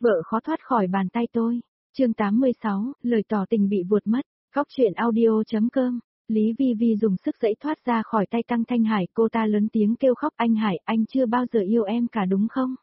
Vợ khó thoát khỏi bàn tay tôi. Chương 86, lời tỏ tình bị vuột mất. Góc truyện audio.com. Lý Vi Vi dùng sức giãy thoát ra khỏi tay Tăng Thanh Hải, cô ta lớn tiếng kêu khóc, anh Hải, anh chưa bao giờ yêu em cả đúng không?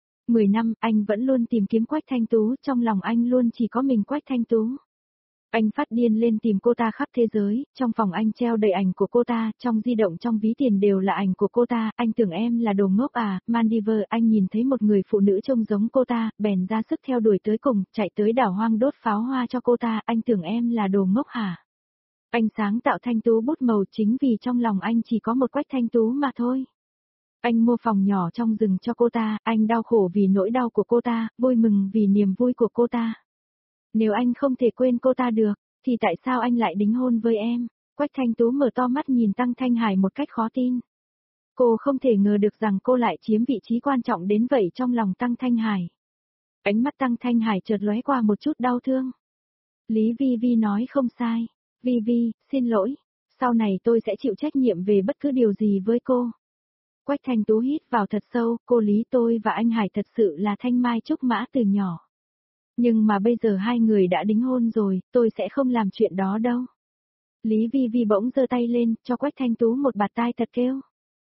10 năm, anh vẫn luôn tìm kiếm Quách Thanh Tú, trong lòng anh luôn chỉ có mình Quách Thanh Tú. Anh phát điên lên tìm cô ta khắp thế giới, trong phòng anh treo đầy ảnh của cô ta, trong di động trong ví tiền đều là ảnh của cô ta, anh tưởng em là đồ ngốc à, Maldives, anh nhìn thấy một người phụ nữ trông giống cô ta, bèn ra sức theo đuổi tới cùng, chạy tới đảo hoang đốt pháo hoa cho cô ta, anh tưởng em là đồ ngốc hả? Anh sáng tạo Thanh Tú bút màu chính vì trong lòng anh chỉ có một Quách Thanh Tú mà thôi. Anh mua phòng nhỏ trong rừng cho cô ta, anh đau khổ vì nỗi đau của cô ta, vui mừng vì niềm vui của cô ta. Nếu anh không thể quên cô ta được, thì tại sao anh lại đính hôn với em? Quách Thanh Tú mở to mắt nhìn Tăng Thanh Hải một cách khó tin. Cô không thể ngờ được rằng cô lại chiếm vị trí quan trọng đến vậy trong lòng Tăng Thanh Hải. Ánh mắt Tăng Thanh Hải chợt lóe qua một chút đau thương. Lý Vi Vi nói không sai. Vi Vi, xin lỗi. Sau này tôi sẽ chịu trách nhiệm về bất cứ điều gì với cô. Quách Thanh Tú hít vào thật sâu, cô Lý, tôi và anh Hải thật sự là thanh mai trúc mã từ nhỏ. Nhưng mà bây giờ hai người đã đính hôn rồi, tôi sẽ không làm chuyện đó đâu. Lý Vi Vi bỗng giơ tay lên, cho Quách Thanh Tú một bạt tai thật kêu.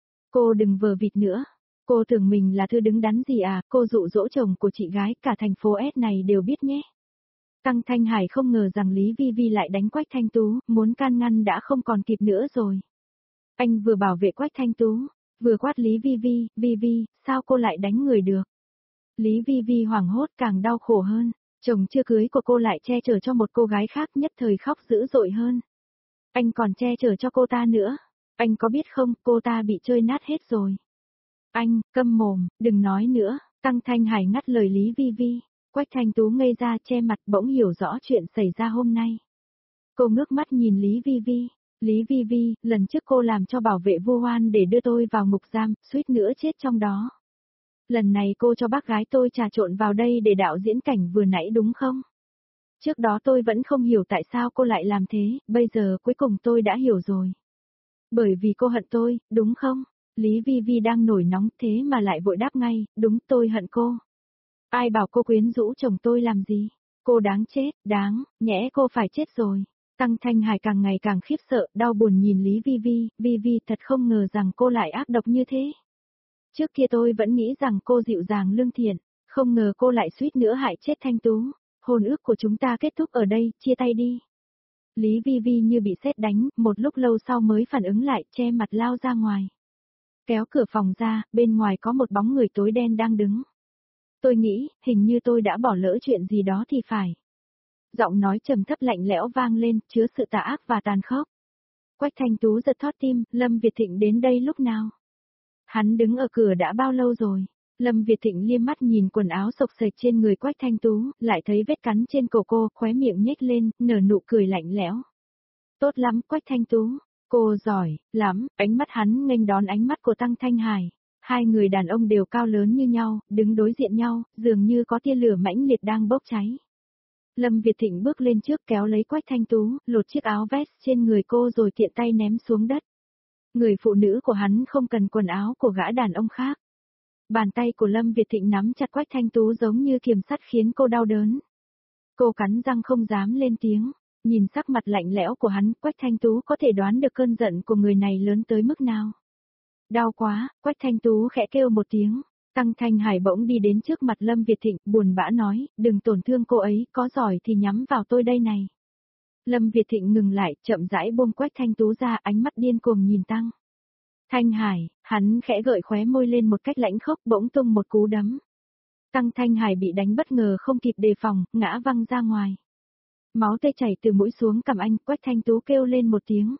Cô đừng vờ vịt nữa. Cô tưởng mình là thư đứng đắn gì à, cô dụ dỗ chồng của chị gái, cả thành phố S này đều biết nhé. Tăng Thanh Hải không ngờ rằng Lý Vi Vi lại đánh Quách Thanh Tú, muốn can ngăn đã không còn kịp nữa rồi. Anh vừa bảo vệ Quách Thanh Tú, vừa quát Lý Vi Vi, sao cô lại đánh người được? Lý Vi Vi hoảng hốt càng đau khổ hơn. Chồng chưa cưới của cô lại che chở cho một cô gái khác, nhất thời khóc dữ dội hơn. Anh còn che chở cho cô ta nữa. Anh có biết không, cô ta bị chơi nát hết rồi. Anh, câm mồm, đừng nói nữa. Tăng Thanh Hải ngắt lời Lý Vi Vi. Quách Thanh Tú ngây ra che mặt, bỗng hiểu rõ chuyện xảy ra hôm nay. Cô ngước mắt nhìn Lý Vi Vi. Lý Vi Vi, lần trước cô làm cho bảo vệ Vu Hoan để đưa tôi vào ngục giam, suýt nữa chết trong đó. Lần này cô cho bác gái tôi trà trộn vào đây để đạo diễn cảnh vừa nãy đúng không? Trước đó tôi vẫn không hiểu tại sao cô lại làm thế, bây giờ cuối cùng tôi đã hiểu rồi. Bởi vì cô hận tôi, đúng không? Lý Vi Vi đang nổi nóng thế mà lại vội đáp ngay, đúng, tôi hận cô. Ai bảo cô quyến rũ chồng tôi làm gì? Cô đáng chết, đáng, nhẽ cô phải chết rồi. Tăng Thanh Hải càng ngày càng khiếp sợ, đau buồn nhìn Lý Vi Vi thật không ngờ rằng cô lại ác độc như thế. Trước kia tôi vẫn nghĩ rằng cô dịu dàng lương thiện, không ngờ cô lại suýt nữa hại chết Thanh Tú. Hôn ước của chúng ta kết thúc ở đây, chia tay đi. Lý Vi Vi như bị sét đánh, một lúc lâu sau mới phản ứng lại, che mặt lao ra ngoài. Kéo cửa phòng ra, bên ngoài có một bóng người tối đen đang đứng. Tôi nghĩ, hình như tôi đã bỏ lỡ chuyện gì đó thì phải. Giọng nói trầm thấp lạnh lẽo vang lên, chứa sự tà ác và tàn khốc. Quách Thanh Tú giật thót tim, Lâm Việt Thịnh đến đây lúc nào? Hắn đứng ở cửa đã bao lâu rồi? Lâm Việt Thịnh liếc mắt nhìn quần áo xộc xệch trên người Quách Thanh Tú, lại thấy vết cắn trên cổ cô, khóe miệng nhếch lên, nở nụ cười lạnh lẽo. Tốt lắm, Quách Thanh Tú. Cô giỏi lắm, ánh mắt hắn nghênh đón ánh mắt của Tăng Thanh Hải. Hai người đàn ông đều cao lớn như nhau, đứng đối diện nhau, dường như có tia lửa mãnh liệt đang bốc cháy. Lâm Việt Thịnh bước lên trước kéo lấy Quách Thanh Tú, lột chiếc áo vest trên người cô rồi tiện tay ném xuống đất. Người phụ nữ của hắn không cần quần áo của gã đàn ông khác. Bàn tay của Lâm Việt Thịnh nắm chặt Quách Thanh Tú giống như kiềm sắt khiến cô đau đớn. Cô cắn răng không dám lên tiếng, nhìn sắc mặt lạnh lẽo của hắn, Quách Thanh Tú có thể đoán được cơn giận của người này lớn tới mức nào. Đau quá, Quách Thanh Tú khẽ kêu một tiếng. Tăng Thanh Hải bỗng đi đến trước mặt Lâm Việt Thịnh, buồn bã nói, đừng tổn thương cô ấy, có giỏi thì nhắm vào tôi đây này. Lâm Việt Thịnh ngừng lại, chậm rãi buông Quách Thanh Tú ra, ánh mắt điên cuồng nhìn Tăng Thanh Hải, hắn khẽ gợi khóe môi lên một cách lãnh khốc, bỗng tung một cú đấm. Tăng Thanh Hải bị đánh bất ngờ không kịp đề phòng, ngã văng ra ngoài. Máu tươi chảy từ mũi xuống cằm anh, Quách Thanh Tú kêu lên một tiếng.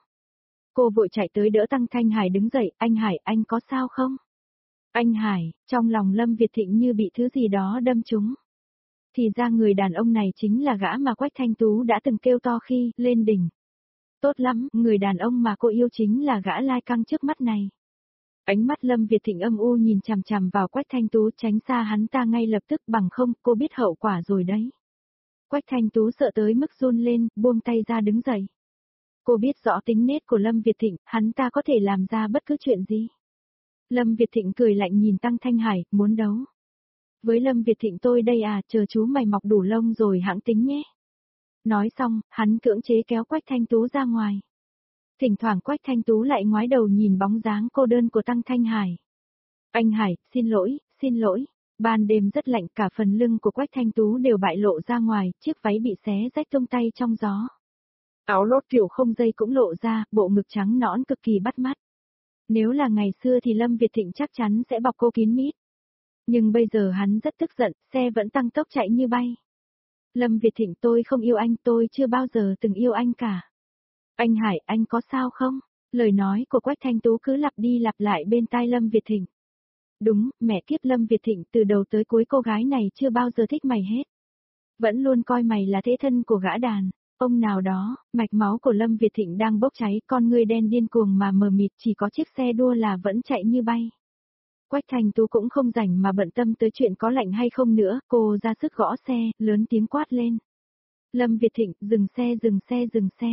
Cô vội chạy tới đỡ Tăng Thanh Hải đứng dậy, anh Hải, anh có sao không? Anh Hải, trong lòng Lâm Việt Thịnh như bị thứ gì đó đâm trúng. Thì ra người đàn ông này chính là gã mà Quách Thanh Tú đã từng kêu to khi lên đỉnh. Tốt lắm, người đàn ông mà cô yêu chính là gã lai căng trước mắt này. Ánh mắt Lâm Việt Thịnh âm u nhìn chằm chằm vào Quách Thanh Tú, tránh xa hắn ta ngay lập tức, bằng không, cô biết hậu quả rồi đấy. Quách Thanh Tú sợ tới mức run lên, buông tay ra đứng dậy. Cô biết rõ tính nết của Lâm Việt Thịnh, hắn ta có thể làm ra bất cứ chuyện gì. Lâm Việt Thịnh cười lạnh nhìn Tăng Thanh Hải, muốn đấu. Với Lâm Việt Thịnh tôi đây à, chờ chú mày mọc đủ lông rồi hãng tính nhé. Nói xong, hắn cưỡng chế kéo Quách Thanh Tú ra ngoài. Thỉnh thoảng Quách Thanh Tú lại ngoái đầu nhìn bóng dáng cô đơn của Tăng Thanh Hải. Anh Hải, xin lỗi, xin lỗi. Ban đêm rất lạnh, cả phần lưng của Quách Thanh Tú đều bại lộ ra ngoài, chiếc váy bị xé rách tung tay trong gió. Áo lót kiểu không dây cũng lộ ra, bộ ngực trắng nõn cực kỳ bắt mắt. Nếu là ngày xưa thì Lâm Việt Thịnh chắc chắn sẽ bọc cô kín mít. Nhưng bây giờ hắn rất tức giận, xe vẫn tăng tốc chạy như bay. Lâm Việt Thịnh, tôi không yêu anh, tôi chưa bao giờ từng yêu anh cả. Anh Hải, anh có sao không? Lời nói của Quách Thanh Tú cứ lặp đi lặp lại bên tai Lâm Việt Thịnh. Đúng, mẹ kiếp, Lâm Việt Thịnh, từ đầu tới cuối cô gái này chưa bao giờ thích mày hết. Vẫn luôn coi mày là thế thân của gã đàn. Ông nào đó, mạch máu của Lâm Việt Thịnh đang bốc cháy, con ngươi đen điên cuồng mà mờ mịt, chỉ có chiếc xe đua là vẫn chạy như bay. Quách Thanh Tú cũng không rảnh mà bận tâm tới chuyện có lạnh hay không nữa, cô ra sức gõ xe, lớn tiếng quát lên. Lâm Việt Thịnh, dừng xe, dừng xe, dừng xe.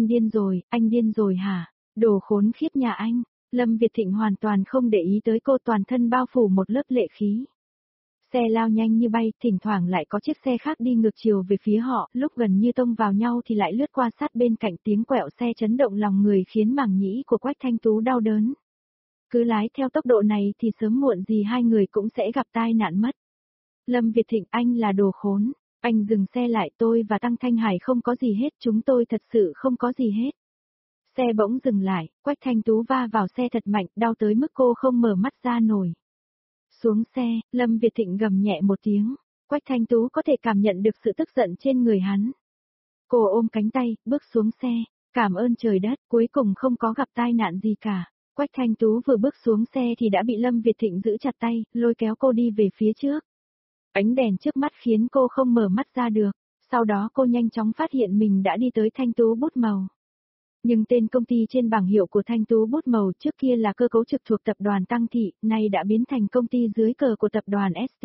Anh điên rồi hả? Đồ khốn khiếp nhà anh. Lâm Việt Thịnh hoàn toàn không để ý tới cô, toàn thân bao phủ một lớp lệ khí. Xe lao nhanh như bay, thỉnh thoảng lại có chiếc xe khác đi ngược chiều về phía họ, lúc gần như tông vào nhau thì lại lướt qua sát bên cạnh, tiếng quẹo xe chấn động lòng người khiến màng nhĩ của Quách Thanh Tú đau đớn. Cứ lái theo tốc độ này thì sớm muộn gì hai người cũng sẽ gặp tai nạn mất. Lâm Việt Thịnh, anh là đồ khốn. Anh dừng xe lại, tôi và Tăng Thanh Hải không có gì hết, chúng tôi thật sự không có gì hết. Xe bỗng dừng lại, Quách Thanh Tú va vào xe thật mạnh, đau tới mức cô không mở mắt ra nổi. Xuống xe, Lâm Việt Thịnh gầm nhẹ một tiếng, Quách Thanh Tú có thể cảm nhận được sự tức giận trên người hắn. Cô ôm cánh tay, bước xuống xe, cảm ơn trời đất, cuối cùng không có gặp tai nạn gì cả. Quách Thanh Tú vừa bước xuống xe thì đã bị Lâm Việt Thịnh giữ chặt tay, lôi kéo cô đi về phía trước. Ánh đèn trước mắt khiến cô không mở mắt ra được, sau đó cô nhanh chóng phát hiện mình đã đi tới Thanh Tú bút màu. Nhưng tên công ty trên bảng hiệu của Thanh Tú bút màu trước kia là cơ cấu trực thuộc tập đoàn Tăng Thị, nay đã biến thành công ty dưới cờ của tập đoàn ST.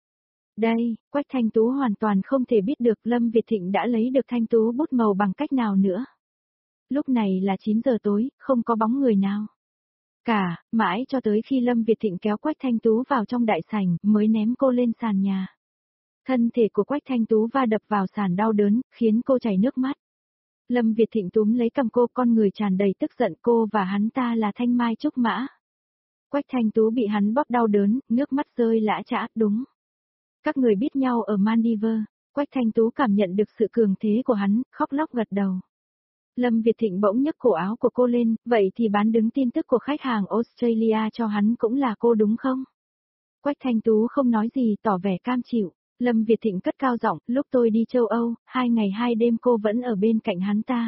Đây, Quách Thanh Tú hoàn toàn không thể biết được Lâm Việt Thịnh đã lấy được Thanh Tú bút màu bằng cách nào nữa. Lúc này là 9 giờ tối, không có bóng người nào. Mãi cho tới khi Lâm Việt Thịnh kéo Quách Thanh Tú vào trong đại sảnh, mới ném cô lên sàn nhà. Thân thể của Quách Thanh Tú va đập vào sàn đau đớn, khiến cô chảy nước mắt. Lâm Việt Thịnh túm lấy cầm cô, con người tràn đầy tức giận, cô và hắn ta là thanh mai trúc mã. Quách Thanh Tú bị hắn bóp đau đớn, nước mắt rơi lã chã, đúng. Các người biết nhau ở Maldives, Quách Thanh Tú cảm nhận được sự cường thế của hắn, khóc lóc gật đầu. Lâm Việt Thịnh bỗng nhấc cổ áo của cô lên, vậy thì bán đứng tin tức của khách hàng Australia cho hắn cũng là cô đúng không? Quách Thanh Tú không nói gì, tỏ vẻ cam chịu. Lâm Việt Thịnh cất cao giọng, lúc tôi đi châu Âu, 2 ngày 2 đêm cô vẫn ở bên cạnh hắn ta.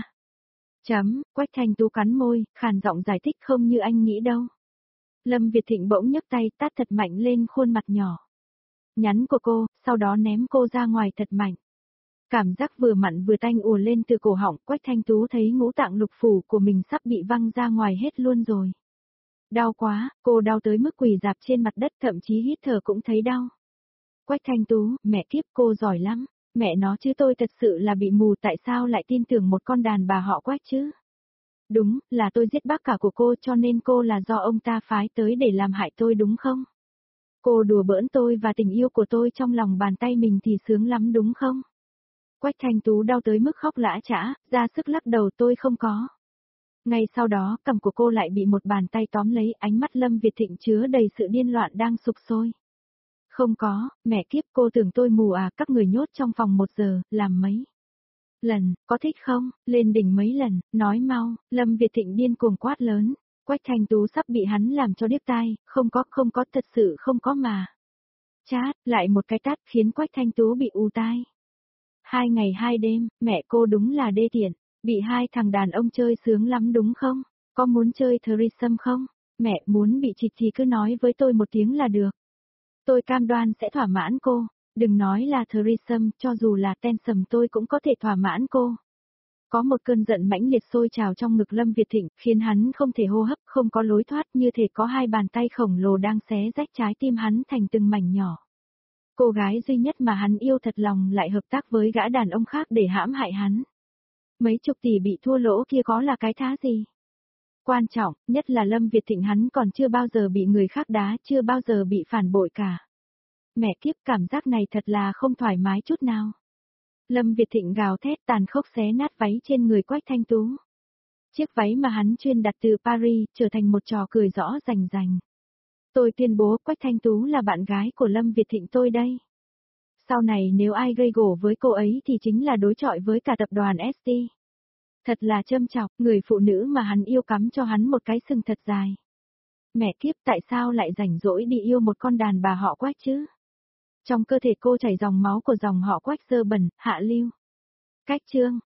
Quách Thanh Tú cắn môi, khàn giọng giải thích, không như anh nghĩ đâu. Lâm Việt Thịnh bỗng nhấc tay tát thật mạnh lên khuôn mặt nhỏ nhắn của cô, sau đó ném cô ra ngoài thật mạnh. Cảm giác vừa mặn vừa tanh ùa lên từ cổ họng, Quách Thanh Tú thấy ngũ tạng lục phủ của mình sắp bị văng ra ngoài hết luôn rồi. Đau quá, cô đau tới mức quỳ rạp trên mặt đất, thậm chí hít thở cũng thấy đau. Quách Thanh Tú, mẹ kiếp, cô giỏi lắm, mẹ nó chứ tôi thật sự là bị mù, tại sao lại tin tưởng một con đàn bà họ Quách chứ? Đúng, là tôi giết bác cả của cô, cho nên cô là do ông ta phái tới để làm hại tôi đúng không? Cô đùa bỡn tôi và tình yêu của tôi trong lòng bàn tay mình thì sướng lắm đúng không? Quách Thanh Tú đau tới mức khóc lã chã, ra sức lắc đầu, tôi không có. Ngay sau đó, cằm của cô lại bị một bàn tay tóm lấy, ánh mắt Lâm Việt Thịnh chứa đầy sự điên loạn đang sục sôi. Không có, mẹ kiếp, cô tưởng tôi mù à, các người nhốt trong phòng 1 giờ, làm mấy lần, có thích không, lên đỉnh mấy lần, nói mau. Lâm Việt Thịnh điên cuồng quát lớn. Quách Thanh Tú sắp bị hắn làm cho điếc tai, không có, thật sự không có mà. Chát, lại một cái tát khiến Quách Thanh Tú bị ù tai. 2 ngày 2 đêm, mẹ cô đúng là đê tiện, bị 2 thằng đàn ông chơi sướng lắm đúng không? Có muốn chơi threesome không? Mẹ muốn bị chịch thì cứ nói với tôi một tiếng là được. Tôi cam đoan sẽ thỏa mãn cô, đừng nói là threesome, cho dù là threesome tôi cũng có thể thỏa mãn cô. Có một cơn giận mãnh liệt sôi trào trong ngực Lâm Việt Thịnh, khiến hắn không thể hô hấp, không có lối thoát, như thể có 2 bàn tay khổng lồ đang xé rách trái tim hắn thành từng mảnh nhỏ. Cô gái duy nhất mà hắn yêu thật lòng lại hợp tác với gã đàn ông khác để hãm hại hắn. Mấy chục tỷ bị thua lỗ kia có là cái thá gì? Quan trọng, nhất là Lâm Việt Thịnh hắn còn chưa bao giờ bị người khác đá, chưa bao giờ bị phản bội cả. Mẹ kiếp, cảm giác này thật là không thoải mái chút nào. Lâm Việt Thịnh gào thét, tàn khốc xé nát váy trên người Quách Thanh Tú. Chiếc váy mà hắn chuyên đặt từ Paris, trở thành một trò cười rõ rành rành. Tôi tuyên bố Quách Thanh Tú là bạn gái của Lâm Việt Thịnh tôi đây. Sau này nếu ai gây gổ với cô ấy thì chính là đối chọi với cả tập đoàn ST. Thật là châm chọc, người phụ nữ mà hắn yêu cắm cho hắn một cái sừng thật dài. Mẹ kiếp, tại sao lại rảnh rỗi đi yêu một con đàn bà họ Quách chứ? Trong cơ thể cô chảy dòng máu của dòng họ Quách dơ bẩn, hạ lưu. Cách chương